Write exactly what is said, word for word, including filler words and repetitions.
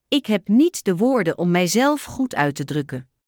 Ik heb niet de woorden om mijzelf goed uit te drukken.